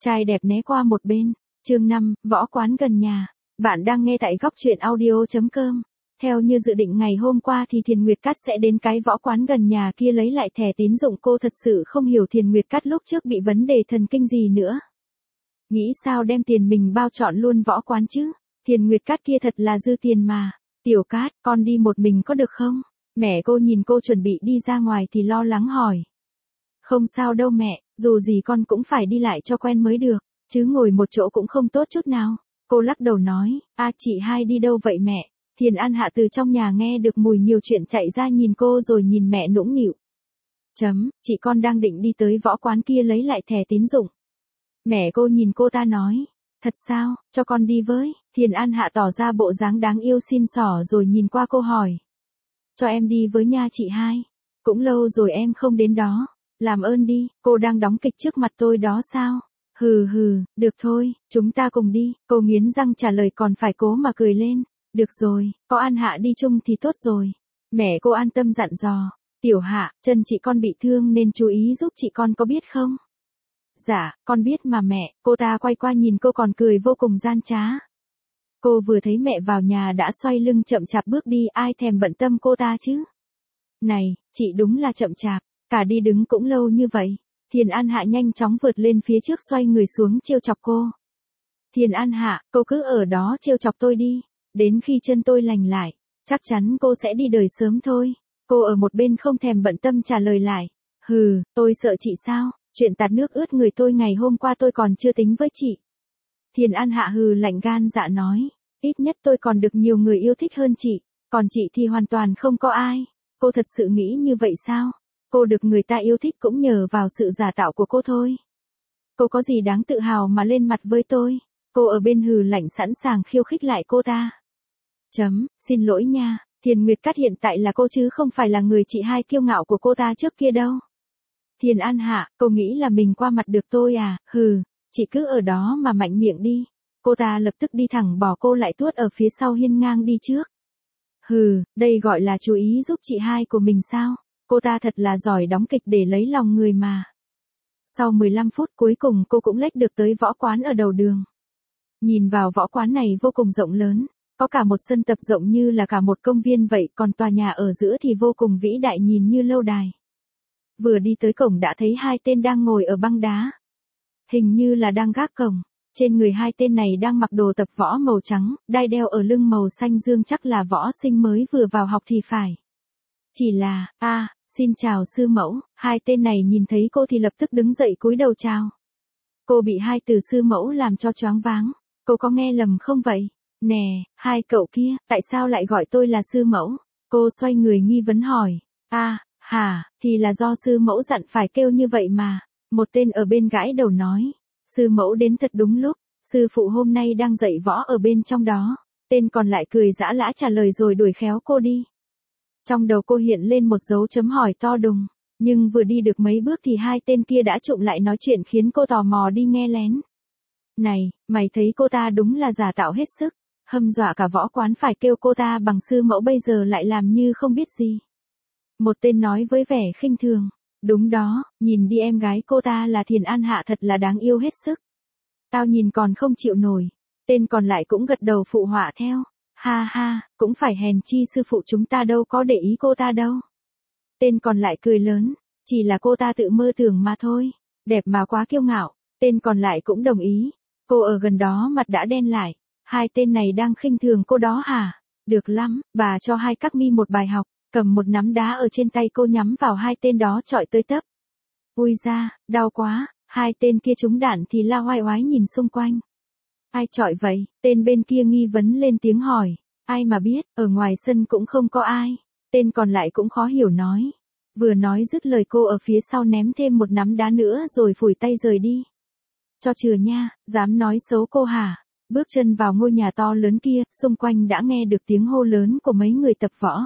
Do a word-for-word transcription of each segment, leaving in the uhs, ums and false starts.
Trai đẹp né qua một bên. Chương năm, võ quán gần nhà. Bạn đang nghe tại góc truyện audio chấm com. Theo như dự định ngày hôm qua thì Thiền Nguyệt Cát sẽ đến cái võ quán gần nhà kia lấy lại thẻ tín dụng. Cô thật sự không hiểu Thiền Nguyệt Cát lúc trước bị vấn đề thần kinh gì nữa. Nghĩ sao đem tiền mình bao trọn luôn võ quán chứ? Thiền Nguyệt Cát kia thật là dư tiền mà. Tiểu Cát, con đi một mình có được không? Mẹ cô nhìn cô chuẩn bị đi ra ngoài thì lo lắng hỏi. Không sao đâu mẹ, dù gì con cũng phải đi lại cho quen mới được, chứ ngồi một chỗ cũng không tốt chút nào. Cô lắc đầu nói, a chị hai đi đâu vậy mẹ? Thiền An Hạ từ trong nhà nghe được mùi nhiều chuyện chạy ra nhìn cô rồi nhìn mẹ nũng nịu. Chấm, chị con đang định đi tới võ quán kia lấy lại thẻ tín dụng. Mẹ cô nhìn cô ta nói, thật sao, cho con đi với. Thiền An Hạ tỏ ra bộ dáng đáng yêu xin xỏ rồi nhìn qua cô hỏi. Cho em đi với nha chị hai. Cũng lâu rồi em không đến đó. Làm ơn đi, cô đang đóng kịch trước mặt tôi đó sao? Hừ hừ, được thôi, chúng ta cùng đi. Cô nghiến răng trả lời còn phải cố mà cười lên. Được rồi, có An Hạ đi chung thì tốt rồi. Mẹ cô an tâm dặn dò. Tiểu Hạ, chân chị con bị thương nên chú ý giúp chị con có biết không? Dạ, con biết mà mẹ. Cô ta quay qua nhìn cô còn cười vô cùng gian trá. Cô vừa thấy mẹ vào nhà đã xoay lưng chậm chạp bước đi, ai thèm bận tâm cô ta chứ? Này, chị đúng là chậm chạp, cả đi đứng cũng lâu như vậy. Thiền An Hạ nhanh chóng vượt lên phía trước xoay người xuống trêu chọc cô. Thiền An Hạ, cô cứ ở đó trêu chọc tôi đi, đến khi chân tôi lành lại, chắc chắn cô sẽ đi đời sớm thôi. Cô ở một bên không thèm bận tâm trả lời lại. Hừ, tôi sợ chị sao, chuyện tạt nước ướt người tôi ngày hôm qua tôi còn chưa tính với chị. Thiền An Hạ hừ lạnh gan dạ nói, ít nhất tôi còn được nhiều người yêu thích hơn chị, còn chị thì hoàn toàn không có ai. Cô thật sự nghĩ như vậy sao? Cô được người ta yêu thích cũng nhờ vào sự giả tạo của cô thôi. Cô có gì đáng tự hào mà lên mặt với tôi? Cô ở bên hừ lạnh sẵn sàng khiêu khích lại cô ta. Chấm, xin lỗi nha, Thiền Nguyệt Cát hiện tại là cô chứ không phải là người chị hai kiêu ngạo của cô ta trước kia đâu. Thiền An Hạ, cô nghĩ là mình qua mặt được tôi à? Hừ, chị cứ ở đó mà mạnh miệng đi. Cô ta lập tức đi thẳng bỏ cô lại tuốt ở phía sau hiên ngang đi trước. Hừ, đây gọi là chú ý giúp chị hai của mình sao? Cô ta thật là giỏi đóng kịch để lấy lòng người mà. Sau mười lăm phút cuối cùng cô cũng lách được tới võ quán ở đầu đường. Nhìn vào võ quán này vô cùng rộng lớn, có cả một sân tập rộng như là cả một công viên vậy, còn tòa nhà ở giữa thì vô cùng vĩ đại nhìn như lâu đài. Vừa đi tới cổng đã thấy hai tên đang ngồi ở băng đá. Hình như là đang gác cổng. Trên người hai tên này đang mặc đồ tập võ màu trắng, đai đeo ở lưng màu xanh dương, chắc là võ sinh mới vừa vào học thì phải. Chỉ là, a, à, xin chào sư mẫu. Hai tên này nhìn thấy cô thì lập tức đứng dậy cúi đầu chào. Cô bị hai từ sư mẫu làm cho choáng váng. Cô có nghe lầm không vậy? Nè, hai cậu kia, tại sao lại gọi tôi là sư mẫu? Cô xoay người nghi vấn hỏi. A, à, hả, thì là do sư mẫu dặn phải kêu như vậy mà. Một tên ở bên gãi đầu nói. Sư mẫu đến thật đúng lúc, sư phụ hôm nay đang dạy võ ở bên trong đó. Tên còn lại cười giã lã trả lời rồi đuổi khéo cô đi. Trong đầu cô hiện lên một dấu chấm hỏi to đùng, nhưng vừa đi được mấy bước thì hai tên kia đã trụm lại nói chuyện khiến cô tò mò đi nghe lén. Này, mày thấy cô ta đúng là giả tạo hết sức, hâm dọa cả võ quán phải kêu cô ta bằng sư mẫu bây giờ lại làm như không biết gì. Một tên nói với vẻ khinh thường. Đúng đó, nhìn đi em gái cô ta là Thiền An Hạ thật là đáng yêu hết sức. Tao nhìn còn không chịu nổi. Tên còn lại cũng gật đầu phụ họa theo. Ha ha, cũng phải hèn chi sư phụ chúng ta đâu có để ý cô ta đâu. Tên còn lại cười lớn, chỉ là cô ta tự mơ tưởng mà thôi. Đẹp mà quá kiêu ngạo. Tên còn lại cũng đồng ý. Cô ở gần đó mặt đã đen lại. Hai tên này đang khinh thường cô đó hả? Được lắm, bà cho hai các mi một bài học. Cầm một nắm đá ở trên tay cô nhắm vào hai tên đó chọi tới tấp. Ui da, đau quá, hai tên kia trúng đạn thì la oai oái nhìn xung quanh. Ai chọi vậy? Tên bên kia nghi vấn lên tiếng hỏi. Ai mà biết, ở ngoài sân cũng không có ai. Tên còn lại cũng khó hiểu nói. Vừa nói dứt lời cô ở phía sau ném thêm một nắm đá nữa rồi phủi tay rời đi. Cho chừa nha, dám nói xấu cô hả? Bước chân vào ngôi nhà to lớn kia, xung quanh đã nghe được tiếng hô lớn của mấy người tập võ.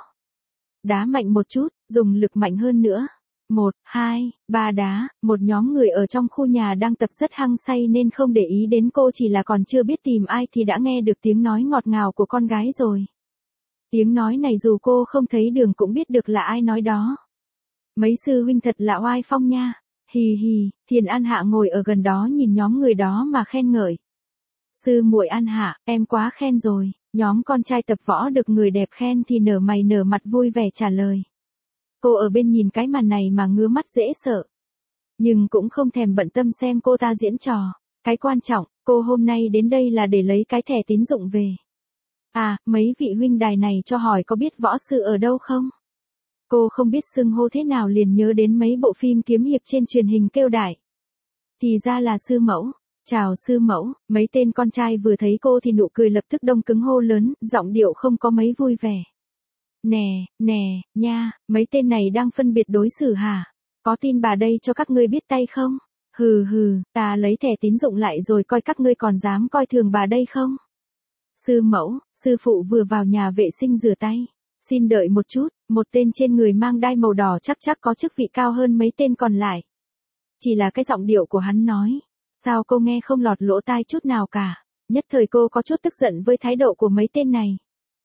Đá mạnh một chút, dùng lực mạnh hơn nữa. Một, hai, ba đá, một nhóm người ở trong khu nhà đang tập rất hăng say nên không để ý đến cô, chỉ là còn chưa biết tìm ai thì đã nghe được tiếng nói ngọt ngào của con gái rồi. Tiếng nói này dù cô không thấy đường cũng biết được là ai nói đó. Mấy sư huynh thật là oai phong nha. Hì hì, Thiền An Hạ ngồi ở gần đó nhìn nhóm người đó mà khen ngợi. Sư muội An Hạ, em quá khen rồi, nhóm con trai tập võ được người đẹp khen thì nở mày nở mặt vui vẻ trả lời. Cô ở bên nhìn cái màn này mà ngứa mắt dễ sợ. Nhưng cũng không thèm bận tâm xem cô ta diễn trò. Cái quan trọng, cô hôm nay đến đây là để lấy cái thẻ tín dụng về. À, mấy vị huynh đài này cho hỏi có biết võ sư ở đâu không? Cô không biết xưng hô thế nào liền nhớ đến mấy bộ phim kiếm hiệp trên truyền hình kêu đại. Thì ra là sư mẫu. Chào sư mẫu, mấy tên con trai vừa thấy cô thì nụ cười lập tức đông cứng hô lớn, giọng điệu không có mấy vui vẻ. Nè, nè, nha, mấy tên này đang phân biệt đối xử hả? Có tin bà đây cho các ngươi biết tay không? Hừ hừ, ta lấy thẻ tín dụng lại rồi coi các ngươi còn dám coi thường bà đây không? Sư mẫu, sư phụ vừa vào nhà vệ sinh rửa tay. Xin đợi một chút, một tên trên người mang đai màu đỏ chắc chắc có chức vị cao hơn mấy tên còn lại. Chỉ là cái giọng điệu của hắn nói. Sao cô nghe không lọt lỗ tai chút nào cả? Nhất thời cô có chút tức giận với thái độ của mấy tên này.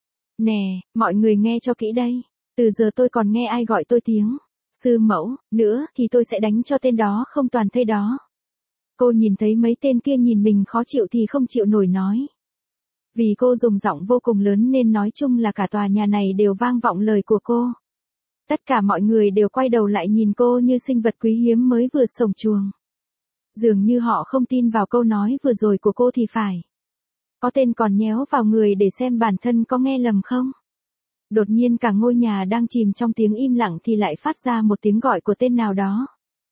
Nè, mọi người nghe cho kỹ đây. Từ giờ tôi còn nghe ai gọi tôi tiếng sư mẫu, nữa thì tôi sẽ đánh cho tên đó không toàn thây đó. Cô nhìn thấy mấy tên kia nhìn mình khó chịu thì không chịu nổi nói. Vì cô dùng giọng vô cùng lớn nên nói chung là cả tòa nhà này đều vang vọng lời của cô. Tất cả mọi người đều quay đầu lại nhìn cô như sinh vật quý hiếm mới vừa sổng chuồng. Dường như họ không tin vào câu nói vừa rồi của cô thì phải. Có tên còn nhéo vào người để xem bản thân có nghe lầm không. Đột nhiên cả ngôi nhà đang chìm trong tiếng im lặng thì lại phát ra một tiếng gọi của tên nào đó.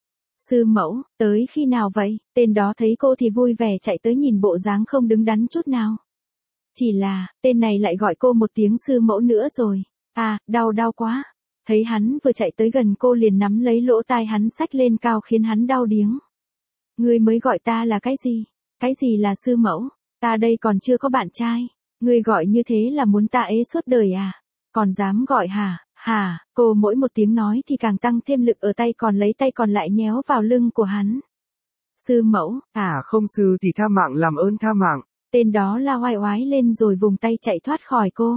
Sư mẫu, tới khi nào vậy? Tên đó thấy cô thì vui vẻ chạy tới nhìn bộ dáng không đứng đắn chút nào. Chỉ là, tên này lại gọi cô một tiếng sư mẫu nữa rồi. À, đau đau quá. Thấy hắn vừa chạy tới gần cô liền nắm lấy lỗ tai hắn xách lên cao khiến hắn đau điếng. Ngươi mới gọi ta là cái gì? Cái gì là sư mẫu? Ta đây còn chưa có bạn trai. Ngươi gọi như thế là muốn ta ế suốt đời à? Còn dám gọi hả? Hả? Cô mỗi một tiếng nói thì càng tăng thêm lực ở tay còn lấy tay còn lại nhéo vào lưng của hắn. Sư mẫu, À không sư thì tha mạng làm ơn tha mạng. Tên đó la oai oái lên rồi vùng tay chạy thoát khỏi cô.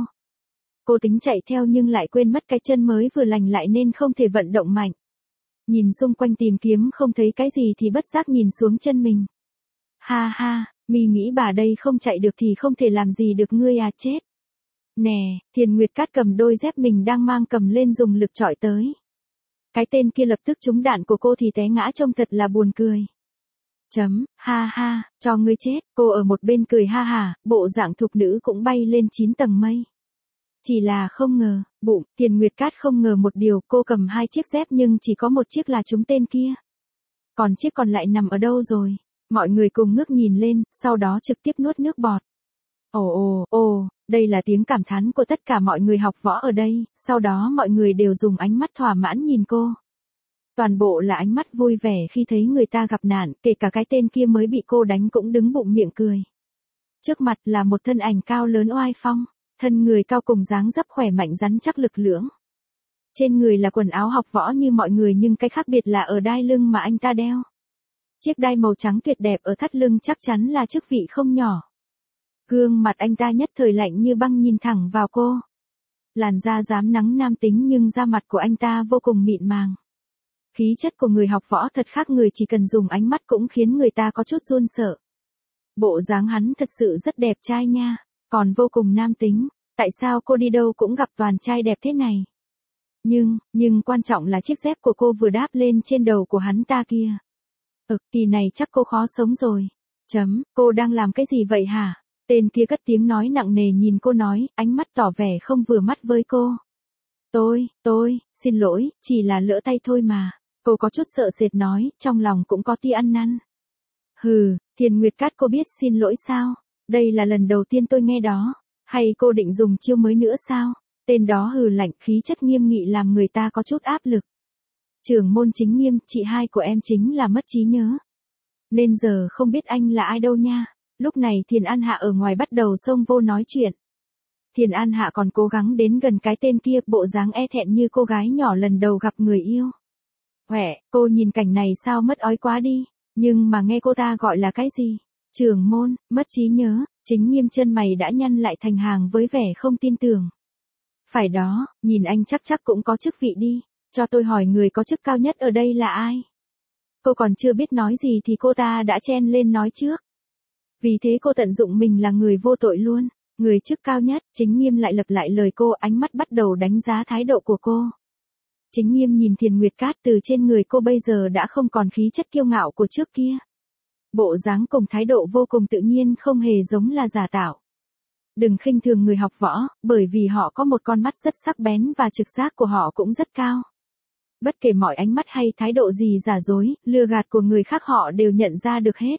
Cô tính chạy theo nhưng lại quên mất cái chân mới vừa lành lại nên không thể vận động mạnh. Nhìn xung quanh tìm kiếm không thấy cái gì thì bất giác nhìn xuống chân mình. Ha ha, mi nghĩ bà đây không chạy được thì không thể làm gì được ngươi à chết. Nè, Thiền Nguyệt Cát cầm đôi dép mình đang mang cầm lên dùng lực chọi tới. Cái tên kia lập tức trúng đạn của cô thì té ngã trông thật là buồn cười. Chấm, ha ha, cho ngươi chết, cô ở một bên cười ha hả, bộ dạng thục nữ cũng bay lên chín tầng mây. Chỉ là không ngờ, bụng, Thiền Nguyệt Cát không ngờ một điều, cô cầm hai chiếc dép nhưng chỉ có một chiếc là trúng tên kia. Còn chiếc còn lại nằm ở đâu rồi? Mọi người cùng ngước nhìn lên, sau đó trực tiếp nuốt nước bọt. Ồ ồ, ồ, đây là tiếng cảm thán của tất cả mọi người học võ ở đây, sau đó mọi người đều dùng ánh mắt thỏa mãn nhìn cô. Toàn bộ là ánh mắt vui vẻ khi thấy người ta gặp nạn, kể cả cái tên kia mới bị cô đánh cũng đứng bụng miệng cười. Trước mặt là một thân ảnh cao lớn oai phong, thân người cao cùng dáng dấp khỏe mạnh rắn chắc lực lưỡng. Trên người là quần áo học võ như mọi người nhưng cái khác biệt là ở đai lưng mà anh ta đeo. Chiếc đai màu trắng tuyệt đẹp ở thắt lưng chắc chắn là chức vị không nhỏ. Gương mặt anh ta nhất thời lạnh như băng nhìn thẳng vào cô. Làn da rám nắng nam tính nhưng da mặt của anh ta vô cùng mịn màng. Khí chất của người học võ thật khác người chỉ cần dùng ánh mắt cũng khiến người ta có chút run sợ. Bộ dáng hắn thật sự rất đẹp trai nha, còn vô cùng nam tính. Tại sao cô đi đâu cũng gặp toàn trai đẹp thế này? Nhưng, nhưng quan trọng là chiếc dép của cô vừa đáp lên trên đầu của hắn ta kia. Ừ, kỳ này chắc cô khó sống rồi. Chấm, cô đang làm cái gì vậy hả? Tên kia cất tiếng nói nặng nề nhìn cô nói, ánh mắt tỏ vẻ không vừa mắt với cô. Tôi, tôi, xin lỗi, chỉ là lỡ tay thôi mà. Cô có chút sợ sệt nói, trong lòng cũng có tia ăn năn. Hừ, Thiền Nguyệt Cát cô biết xin lỗi sao? Đây là lần đầu tiên tôi nghe đó. Hay cô định dùng chiêu mới nữa sao? Tên đó hừ lạnh khí chất nghiêm nghị làm người ta có chút áp lực. Trưởng môn Chính Nghiêm, chị hai của em chính là mất trí nhớ. Nên giờ không biết anh là ai đâu nha. Lúc này Thiền An Hạ ở ngoài bắt đầu xông vô nói chuyện. Thiền An Hạ còn cố gắng đến gần cái tên kia, bộ dáng e thẹn như cô gái nhỏ lần đầu gặp người yêu. Huệ, cô nhìn cảnh này sao mất ói quá đi, nhưng mà nghe cô ta gọi là cái gì? Trưởng môn, mất trí nhớ, Chính Nghiêm chân mày đã nhăn lại thành hàng với vẻ không tin tưởng. Phải đó, nhìn anh chắc chắc cũng có chức vị đi, cho tôi hỏi người có chức cao nhất ở đây là ai? Cô còn chưa biết nói gì thì cô ta đã chen lên nói trước. Vì thế cô tận dụng mình là người vô tội luôn. Người chức cao nhất, Chính Nghiêm lại lặp lại lời cô, ánh mắt bắt đầu đánh giá thái độ của cô. Chính Nghiêm nhìn Thiền Nguyệt Cát, từ trên người cô bây giờ đã không còn khí chất kiêu ngạo của trước kia. Bộ dáng cùng thái độ vô cùng tự nhiên, không hề giống là giả tạo. Đừng khinh thường người học võ, bởi vì họ có một con mắt rất sắc bén và trực giác của họ cũng rất cao. Bất kể mọi ánh mắt hay thái độ gì giả dối, lừa gạt của người khác họ đều nhận ra được hết.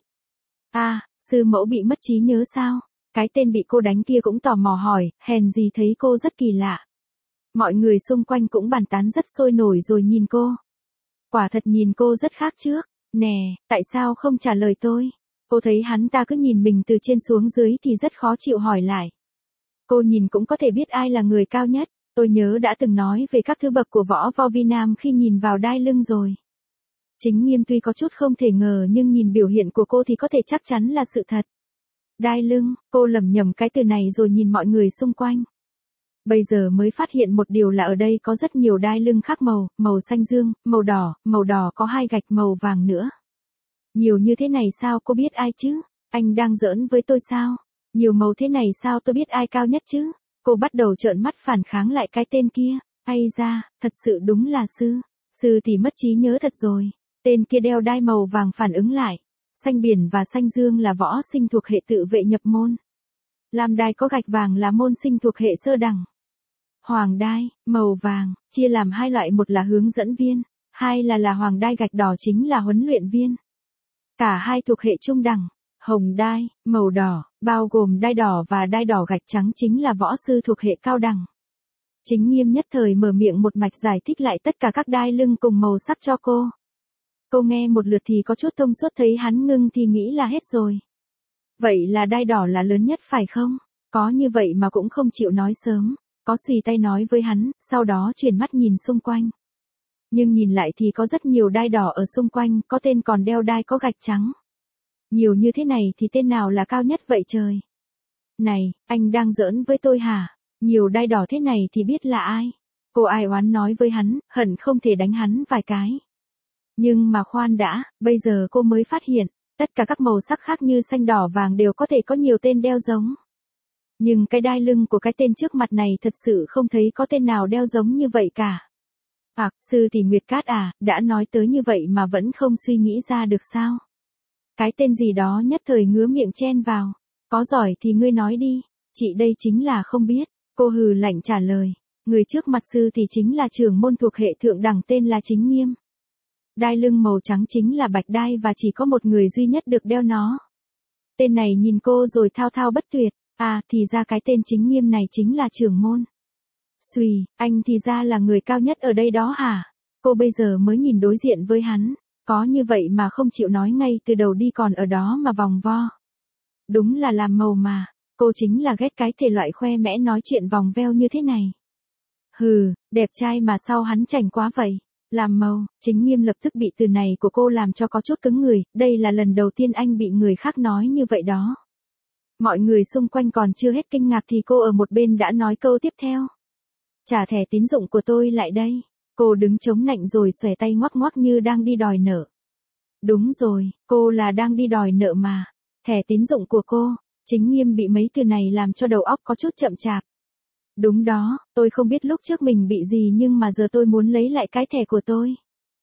À, sư mẫu bị mất trí nhớ sao? Cái tên bị cô đánh kia cũng tò mò hỏi, hèn gì thấy cô rất kỳ lạ. Mọi người xung quanh cũng bàn tán rất sôi nổi rồi nhìn cô. Quả thật nhìn cô rất khác trước. Nè, tại sao không trả lời tôi? Cô thấy hắn ta cứ nhìn mình từ trên xuống dưới thì rất khó chịu hỏi lại. Cô nhìn cũng có thể biết ai là người cao nhất. Tôi nhớ đã từng nói về các thứ bậc của võ vo vi nam khi nhìn vào đai lưng rồi. Chính Nghiêm tuy có chút không thể ngờ nhưng nhìn biểu hiện của cô thì có thể chắc chắn là sự thật. Đai lưng, cô lẩm nhẩm cái từ này rồi nhìn mọi người xung quanh. Bây giờ mới phát hiện một điều là ở đây có rất nhiều đai lưng khác màu, màu xanh dương, màu đỏ, màu đỏ có hai gạch màu vàng nữa. Nhiều như thế này sao cô biết ai chứ? Anh đang giỡn với tôi sao? Nhiều màu thế này sao tôi biết ai cao nhất chứ? Cô bắt đầu trợn mắt phản kháng lại cái tên kia. Ây da, thật sự đúng là sư. Sư thì mất trí nhớ thật rồi. Tên kia đeo đai màu vàng phản ứng lại. Xanh biển và xanh dương là võ sinh thuộc hệ tự vệ nhập môn. Lam đai có gạch vàng là môn sinh thuộc hệ sơ đẳng. Hoàng đai, màu vàng, chia làm hai loại, một là hướng dẫn viên, hai là là hoàng đai gạch đỏ chính là huấn luyện viên. Cả hai thuộc hệ trung đẳng. Hồng đai, màu đỏ, bao gồm đai đỏ và đai đỏ gạch trắng chính là võ sư thuộc hệ cao đẳng. Chính Nghiêm nhất thời mở miệng một mạch giải thích lại tất cả các đai lưng cùng màu sắc cho cô. Cô nghe một lượt thì có chút thông suốt, thấy hắn ngưng thì nghĩ là hết rồi. Vậy là đai đỏ là lớn nhất phải không? Có như vậy mà cũng không chịu nói sớm. Có xùy tay nói với hắn, sau đó chuyển mắt nhìn xung quanh. Nhưng nhìn lại thì có rất nhiều đai đỏ ở xung quanh, có tên còn đeo đai có gạch trắng. Nhiều như thế này thì tên nào là cao nhất vậy trời? Này, anh đang giỡn với tôi hả? Nhiều đai đỏ thế này thì biết là ai? Cô ai oán nói với hắn, hận không thể đánh hắn vài cái. Nhưng mà khoan đã, bây giờ cô mới phát hiện, tất cả các màu sắc khác như xanh đỏ vàng đều có thể có nhiều tên đeo giống. Nhưng cái đai lưng của cái tên trước mặt này thật sự không thấy có tên nào đeo giống như vậy cả. À, sư tỷ Nguyệt Cát à, đã nói tới như vậy mà vẫn không suy nghĩ ra được sao? Cái tên gì đó nhất thời ngứa miệng chen vào. Có giỏi thì ngươi nói đi, chị đây chính là không biết. Cô hừ lạnh trả lời. Người trước mặt sư thì chính là trưởng môn thuộc hệ thượng đẳng tên là Chính Nghiêm. Đai lưng màu trắng chính là bạch đai và chỉ có một người duy nhất được đeo nó. Tên này nhìn cô rồi thao thao bất tuyệt. À, thì ra cái tên Chính Nghiêm này chính là trưởng môn. Xùy, anh thì ra là người cao nhất ở đây đó hả? Cô bây giờ mới nhìn đối diện với hắn. Có như vậy mà không chịu nói ngay từ đầu đi, còn ở đó mà vòng vo. Đúng là làm màu mà. Cô chính là ghét cái thể loại khoe mẽ nói chuyện vòng veo như thế này. Hừ, đẹp trai mà sao hắn chảnh quá vậy? Làm màu, Chính Nghiêm lập tức bị từ này của cô làm cho có chút cứng người. Đây là lần đầu tiên anh bị người khác nói như vậy đó. Mọi người xung quanh còn chưa hết kinh ngạc thì cô ở một bên đã nói câu tiếp theo. Trả thẻ tín dụng của tôi lại đây. Cô đứng chống nạnh rồi xòe tay ngoắc ngoắc như đang đi đòi nợ. Đúng rồi, cô là đang đi đòi nợ mà. Thẻ tín dụng của cô. Chính Nghiêm bị mấy từ này làm cho đầu óc có chút chậm chạp. Đúng đó, tôi không biết lúc trước mình bị gì nhưng mà giờ tôi muốn lấy lại cái thẻ của tôi.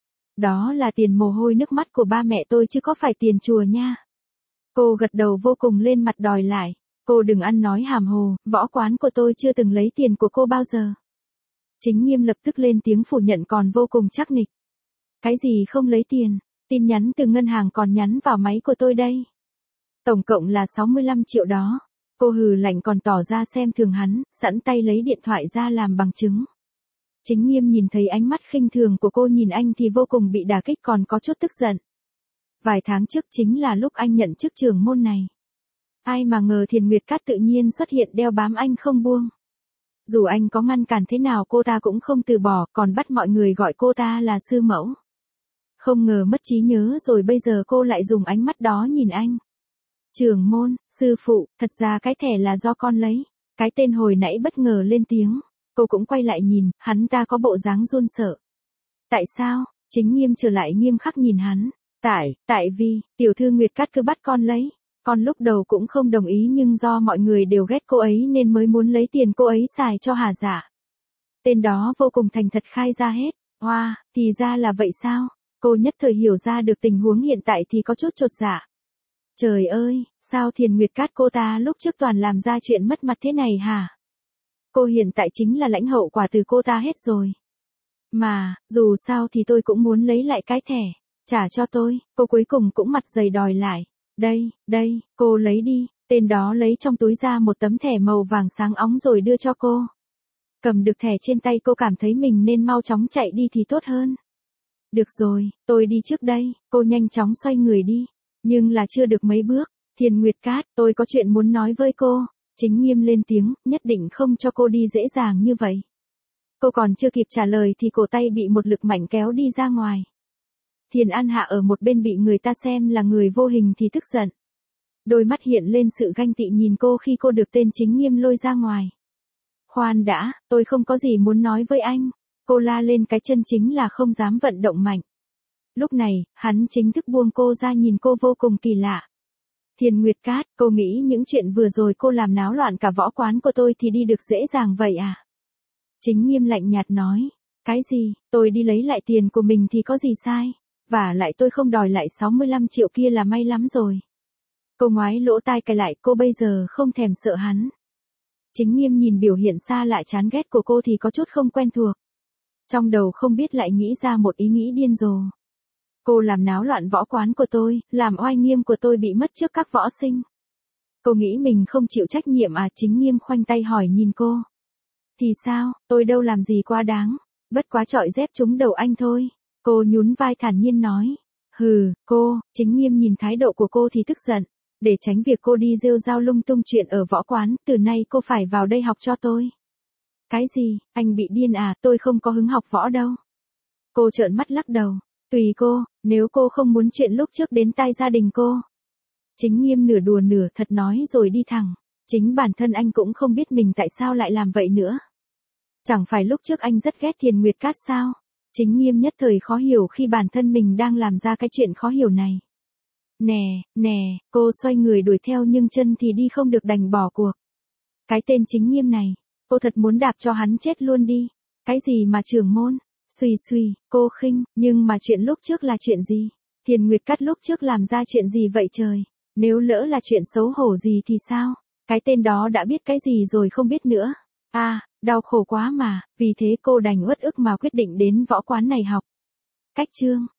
Đó là tiền mồ hôi nước mắt của ba mẹ tôi chứ có phải tiền chùa nha. Cô gật đầu vô cùng lên mặt đòi lại. Cô đừng ăn nói hàm hồ, võ quán của tôi chưa từng lấy tiền của cô bao giờ. Chính Nghiêm lập tức lên tiếng phủ nhận còn vô cùng chắc nịch. Cái gì không lấy tiền, tin nhắn từ ngân hàng còn nhắn vào máy của tôi đây. Tổng cộng là sáu mươi lăm triệu đó. Cô hừ lạnh còn tỏ ra xem thường hắn, sẵn tay lấy điện thoại ra làm bằng chứng. Chính Nghiêm nhìn thấy ánh mắt khinh thường của cô nhìn anh thì vô cùng bị đả kích còn có chút tức giận. Vài tháng trước chính là lúc anh nhận chức trưởng môn này. Ai mà ngờ Thiền Nguyệt Cát tự nhiên xuất hiện đeo bám anh không buông. Dù anh có ngăn cản thế nào cô ta cũng không từ bỏ, còn bắt mọi người gọi cô ta là sư mẫu. Không ngờ mất trí nhớ rồi bây giờ cô lại dùng ánh mắt đó nhìn anh. Trưởng môn, sư phụ, thật ra cái thẻ là do con lấy. Cái tên hồi nãy bất ngờ lên tiếng. Cô cũng quay lại nhìn, hắn ta có bộ dáng run sợ. Tại sao? Chính Nghiêm trở lại nghiêm khắc nhìn hắn. Tại, tại vì, tiểu thư Nguyệt Cát cứ bắt con lấy. Con lúc đầu cũng không đồng ý nhưng do mọi người đều ghét cô ấy nên mới muốn lấy tiền cô ấy xài cho Hà Dạ. Tên đó vô cùng thành thật khai ra hết. Hoa, wow, thì ra là vậy sao? Cô nhất thời hiểu ra được tình huống hiện tại thì có chút chột dạ. Trời ơi, sao Thiền Nguyệt Cát cô ta lúc trước toàn làm ra chuyện mất mặt thế này hả? Cô hiện tại chính là lãnh hậu quả từ cô ta hết rồi. Mà, dù sao thì tôi cũng muốn lấy lại cái thẻ. Trả cho tôi, cô cuối cùng cũng mặt dày đòi lại. Đây, đây, cô lấy đi. Tên đó lấy trong túi ra một tấm thẻ màu vàng sáng óng rồi đưa cho cô. Cầm được thẻ trên tay cô cảm thấy mình nên mau chóng chạy đi thì tốt hơn. Được rồi, tôi đi trước đây. Cô nhanh chóng xoay người đi. Nhưng là chưa được mấy bước. Thiền Nguyệt Cát, tôi có chuyện muốn nói với cô. Chính Nghiêm lên tiếng, nhất định không cho cô đi dễ dàng như vậy. Cô còn chưa kịp trả lời thì cổ tay bị một lực mạnh kéo đi ra ngoài. Thiền An Hạ ở một bên bị người ta xem là người vô hình thì tức giận. Đôi mắt hiện lên sự ganh tị nhìn cô khi cô được tên Chính Nghiêm lôi ra ngoài. Khoan đã, tôi không có gì muốn nói với anh. Cô la lên cái chân chính là không dám vận động mạnh. Lúc này, hắn chính thức buông cô ra nhìn cô vô cùng kỳ lạ. Thiền Nguyệt Cát, cô nghĩ những chuyện vừa rồi cô làm náo loạn cả võ quán của tôi thì đi được dễ dàng vậy à? Chính Nghiêm lạnh nhạt nói. Cái gì, tôi đi lấy lại tiền của mình thì có gì sai? Và lại tôi không đòi lại sáu mươi lăm triệu kia là may lắm rồi. Cô ngoái lỗ tai cài lại, cô bây giờ không thèm sợ hắn. Chính Nghiêm nhìn biểu hiện xa lạ chán ghét của cô thì có chút không quen thuộc. Trong đầu không biết lại nghĩ ra một ý nghĩ điên rồ. Cô làm náo loạn võ quán của tôi, làm oai nghiêm của tôi bị mất trước các võ sinh. Cô nghĩ mình không chịu trách nhiệm à? Chính Nghiêm khoanh tay hỏi nhìn cô. Thì sao, tôi đâu làm gì quá đáng, bất quá chọi dép trúng đầu anh thôi. Cô nhún vai thản nhiên nói. Hừ, cô, Chính Nghiêm nhìn thái độ của cô thì tức giận. Để tránh việc cô đi rêu rao lung tung chuyện ở võ quán, từ nay cô phải vào đây học cho tôi. Cái gì, anh bị điên à? Tôi không có hứng học võ đâu. Cô trợn mắt lắc đầu. Tùy cô, nếu cô không muốn chuyện lúc trước đến tai gia đình cô. Chính Nghiêm nửa đùa nửa thật nói rồi đi thẳng. Chính bản thân anh cũng không biết mình tại sao lại làm vậy nữa. Chẳng phải lúc trước anh rất ghét Thiền Nguyệt Cát sao? Chính Nghiêm nhất thời khó hiểu khi bản thân mình đang làm ra cái chuyện khó hiểu này. Nè, nè, cô xoay người đuổi theo nhưng chân thì đi không được đành bỏ cuộc. Cái tên Chính Nghiêm này, cô thật muốn đạp cho hắn chết luôn đi. Cái gì mà trưởng môn? Xùy xùy, cô khinh, nhưng mà chuyện lúc trước là chuyện gì? Thiền Nguyệt Cát lúc trước làm ra chuyện gì vậy trời? Nếu lỡ là chuyện xấu hổ gì thì sao? Cái tên đó đã biết cái gì rồi không biết nữa. À, đau khổ quá mà, vì thế cô đành uất ức mà quyết định đến võ quán này học. Cách chương